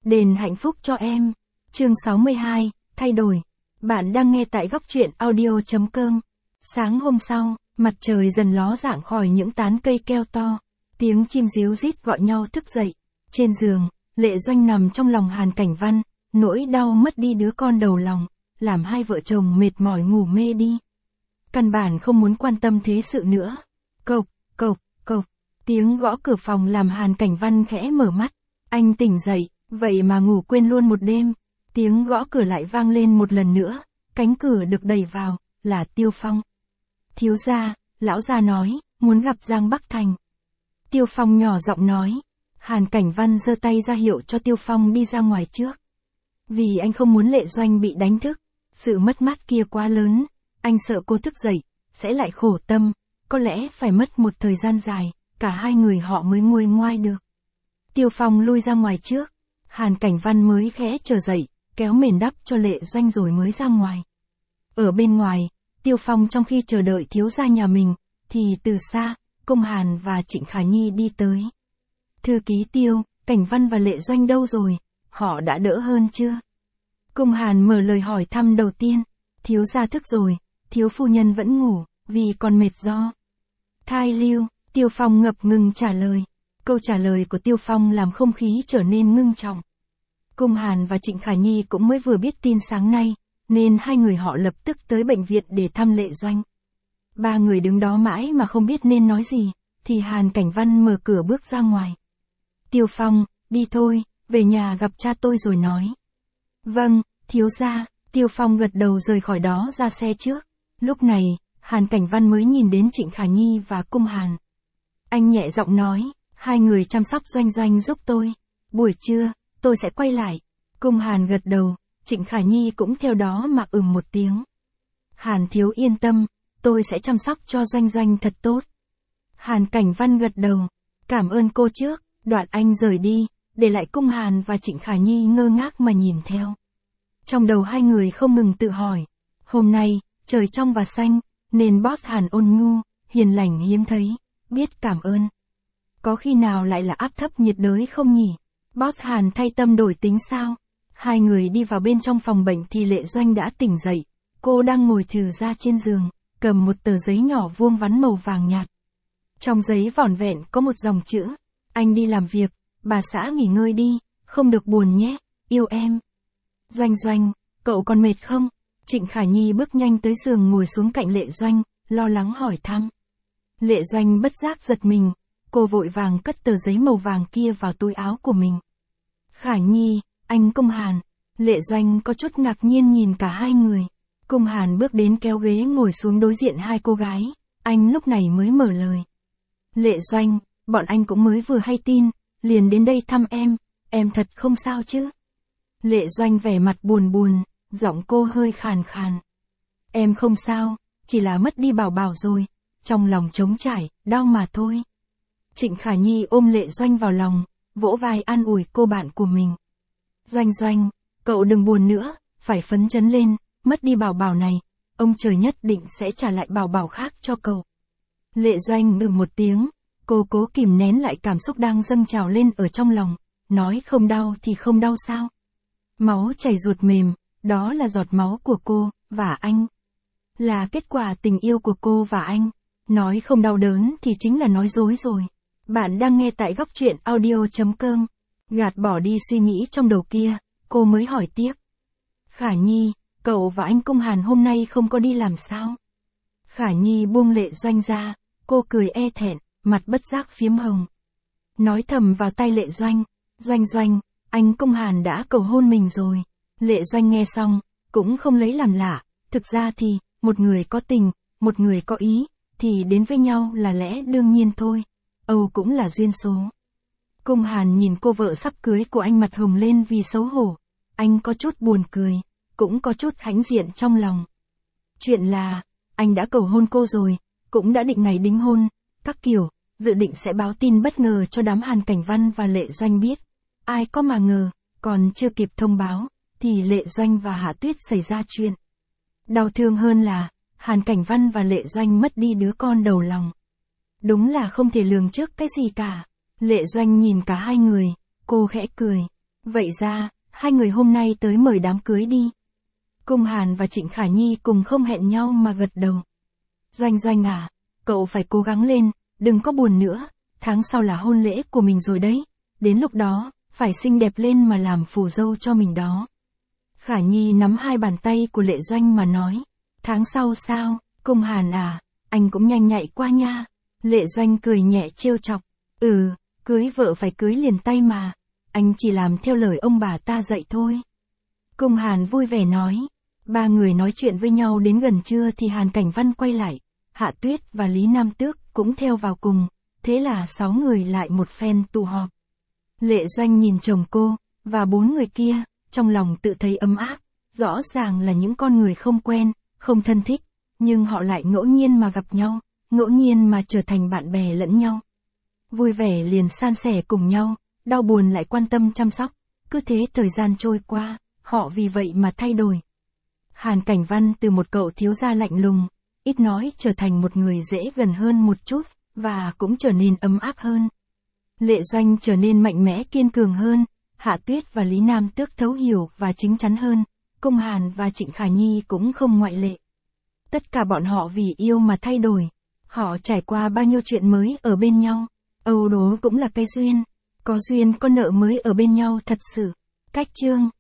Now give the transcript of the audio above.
Đền hạnh phúc cho em. Chương 62, thay đổi. Bạn đang nghe tại góc truyện audio.com. Sáng hôm sau, mặt trời dần ló dạng khỏi những tán cây keo to. Tiếng chim ríu rít gọi nhau thức dậy. Trên giường, Lệ Doanh nằm trong lòng Hàn Cảnh Văn, nỗi đau mất đi đứa con đầu lòng, làm hai vợ chồng mệt mỏi ngủ mê đi. Căn bản không muốn quan tâm thế sự nữa. Cộc, cộc, cộc. Tiếng gõ cửa phòng làm Hàn Cảnh Văn khẽ mở mắt. Anh tỉnh dậy, vậy mà ngủ quên luôn một đêm. Tiếng gõ cửa lại vang lên một lần nữa. Cánh cửa được đẩy vào, là Tiêu Phong. Thiếu gia, lão gia nói, muốn gặp Giang Bắc Thành. Tiêu Phong nhỏ giọng nói. Hàn Cảnh Văn giơ tay ra hiệu cho Tiêu Phong đi ra ngoài trước. Vì anh không muốn Lệ Doanh bị đánh thức. Sự mất mát kia quá lớn. Anh sợ cô thức dậy, sẽ lại khổ tâm. Có lẽ phải mất một thời gian dài, cả hai người họ mới nguôi ngoai được. Tiêu Phong lui ra ngoài trước. Hàn Cảnh Văn mới khẽ trở dậy, kéo mền đắp cho Lệ Doanh rồi mới ra ngoài. Ở bên ngoài, Tiêu Phong trong khi chờ đợi thiếu gia nhà mình, thì từ xa, Công Hàn và Trịnh Khả Nhi đi tới. Thư ký Tiêu, Cảnh Văn và Lệ Doanh đâu rồi? Họ đã đỡ hơn chưa? Công Hàn mở lời hỏi thăm đầu tiên. Thiếu gia thức rồi, thiếu phu nhân vẫn ngủ, vì còn mệt do thai lưu. Tiêu Phong ngập ngừng trả lời. Câu trả lời của Tiêu Phong làm không khí trở nên ngưng trọng. Công Hàn và Trịnh Khả Nhi cũng mới vừa biết tin sáng nay, nên hai người họ lập tức tới bệnh viện để thăm Lệ Doanh. Ba người đứng đó mãi mà không biết nên nói gì, thì Hàn Cảnh Văn mở cửa bước ra ngoài. Tiêu Phong, đi thôi, về nhà gặp cha tôi rồi nói. Vâng, thiếu gia. Tiêu Phong gật đầu rời khỏi đó ra xe trước. Lúc này, Hàn Cảnh Văn mới nhìn đến Trịnh Khả Nhi và Công Hàn. Anh nhẹ giọng nói, hai người chăm sóc Doanh Doanh giúp tôi. Buổi trưa, tôi sẽ quay lại. Công Hàn gật đầu, Trịnh Khả Nhi cũng theo đó mà một tiếng. Hàn thiếu yên tâm, tôi sẽ chăm sóc cho Doanh Doanh thật tốt. Hàn Cảnh Văn gật đầu, cảm ơn cô trước. Đoạn anh rời đi, để lại Công Hàn và Trịnh Khả Nhi ngơ ngác mà nhìn theo. Trong đầu hai người không ngừng tự hỏi, hôm nay, trời trong và xanh, nên boss Hàn ôn nhu, hiền lành hiếm thấy, biết cảm ơn. Có khi nào lại là áp thấp nhiệt đới không nhỉ? Boss Hàn thay tâm đổi tính sao? Hai người đi vào bên trong phòng bệnh thì Lệ Doanh đã tỉnh dậy. Cô đang ngồi thừ ra trên giường, cầm một tờ giấy nhỏ vuông vắn màu vàng nhạt. Trong giấy vỏn vẹn có một dòng chữ. Anh đi làm việc, bà xã nghỉ ngơi đi, không được buồn nhé, yêu em. Doanh Doanh, cậu còn mệt không? Trịnh Khả Nhi bước nhanh tới giường ngồi xuống cạnh Lệ Doanh, lo lắng hỏi thăm. Lệ Doanh bất giác giật mình, cô vội vàng cất tờ giấy màu vàng kia vào túi áo của mình. Khả Nhi, anh Công Hàn. Lệ Doanh có chút ngạc nhiên nhìn cả hai người. Công Hàn bước đến kéo ghế ngồi xuống đối diện hai cô gái, anh lúc này mới mở lời. Lệ Doanh, bọn anh cũng mới vừa hay tin, liền đến đây thăm em thật không sao chứ? Lệ Doanh vẻ mặt buồn buồn, giọng cô hơi khàn khàn. Em không sao, chỉ là mất đi Bảo Bảo rồi, trong lòng trống trải, đau mà thôi. Trịnh Khả Nhi ôm Lệ Doanh vào lòng, vỗ vai an ủi cô bạn của mình. Doanh Doanh, cậu đừng buồn nữa, phải phấn chấn lên, mất đi Bảo Bảo này, ông trời nhất định sẽ trả lại Bảo Bảo khác cho cậu. Lệ Doanh ngừng một tiếng. Cô cố kìm nén lại cảm xúc đang dâng trào lên ở trong lòng, nói không đau thì không đau sao? Máu chảy ruột mềm, đó là giọt máu của cô, và anh. Là kết quả tình yêu của cô và anh. Nói không đau đớn thì chính là nói dối rồi. Bạn đang nghe tại góc truyện audio.com. Gạt bỏ đi suy nghĩ trong đầu kia, cô mới hỏi tiếp. Khả Nhi, cậu và anh Công Hàn hôm nay không có đi làm sao? Khả Nhi buông Lệ Doanh ra, cô cười e thẹn. Mặt bất giác phiếm hồng. Nói thầm vào tai Lệ Doanh. Doanh Doanh, anh Công Hàn đã cầu hôn mình rồi. Lệ Doanh nghe xong, cũng không lấy làm lạ. Thực ra thì, một người có tình, một người có ý, thì đến với nhau là lẽ đương nhiên thôi. Âu cũng là duyên số. Công Hàn nhìn cô vợ sắp cưới của anh mặt hồng lên vì xấu hổ. Anh có chút buồn cười, cũng có chút hãnh diện trong lòng. Chuyện là, anh đã cầu hôn cô rồi, cũng đã định ngày đính hôn, các kiểu. Dự định sẽ báo tin bất ngờ cho đám Hàn Cảnh Văn và Lệ Doanh biết. Ai có mà ngờ, còn chưa kịp thông báo, thì Lệ Doanh và Hạ Tuyết xảy ra chuyện. Đau thương hơn là, Hàn Cảnh Văn và Lệ Doanh mất đi đứa con đầu lòng. Đúng là không thể lường trước cái gì cả. Lệ Doanh nhìn cả hai người, cô khẽ cười. Vậy ra, hai người hôm nay tới mời đám cưới đi. Cung Hàn và Trịnh Khả Nhi cùng không hẹn nhau mà gật đầu. Doanh Doanh à, cậu phải cố gắng lên, đừng có buồn nữa, tháng sau là hôn lễ của mình rồi đấy, đến lúc đó, phải xinh đẹp lên mà làm phù dâu cho mình đó. Khả Nhi nắm hai bàn tay của Lệ Doanh mà nói, tháng sau sao, Cung Hàn à, anh cũng nhanh nhạy qua nha. Lệ Doanh cười nhẹ trêu chọc, cưới vợ phải cưới liền tay mà, anh chỉ làm theo lời ông bà ta dạy thôi. Cung Hàn vui vẻ nói, ba người nói chuyện với nhau đến gần trưa thì Hàn Cảnh Văn quay lại, Hạ Tuyết và Lý Nam Tước cũng theo vào cùng, thế là 6 người lại một phen tụ họp. Lệ Doanh nhìn chồng cô, và 4 người kia, trong lòng tự thấy ấm áp, rõ ràng là những con người không quen, không thân thích, nhưng họ lại ngẫu nhiên mà gặp nhau, ngẫu nhiên mà trở thành bạn bè lẫn nhau. Vui vẻ liền san sẻ cùng nhau, đau buồn lại quan tâm chăm sóc, cứ thế thời gian trôi qua, họ vì vậy mà thay đổi. Hàn Cảnh Văn từ một cậu thiếu gia lạnh lùng, ít nói trở thành một người dễ gần hơn một chút, và cũng trở nên ấm áp hơn. Lệ Doanh trở nên mạnh mẽ kiên cường hơn, Hạ Tuyết và Lý Nam Tước thấu hiểu và chính chắn hơn, Cung Hàn và Trịnh Khả Nhi cũng không ngoại lệ. Tất cả bọn họ vì yêu mà thay đổi, họ trải qua bao nhiêu chuyện mới ở bên nhau, Âu đó cũng là cái duyên, có duyên có nợ mới ở bên nhau thật sự. Cách chương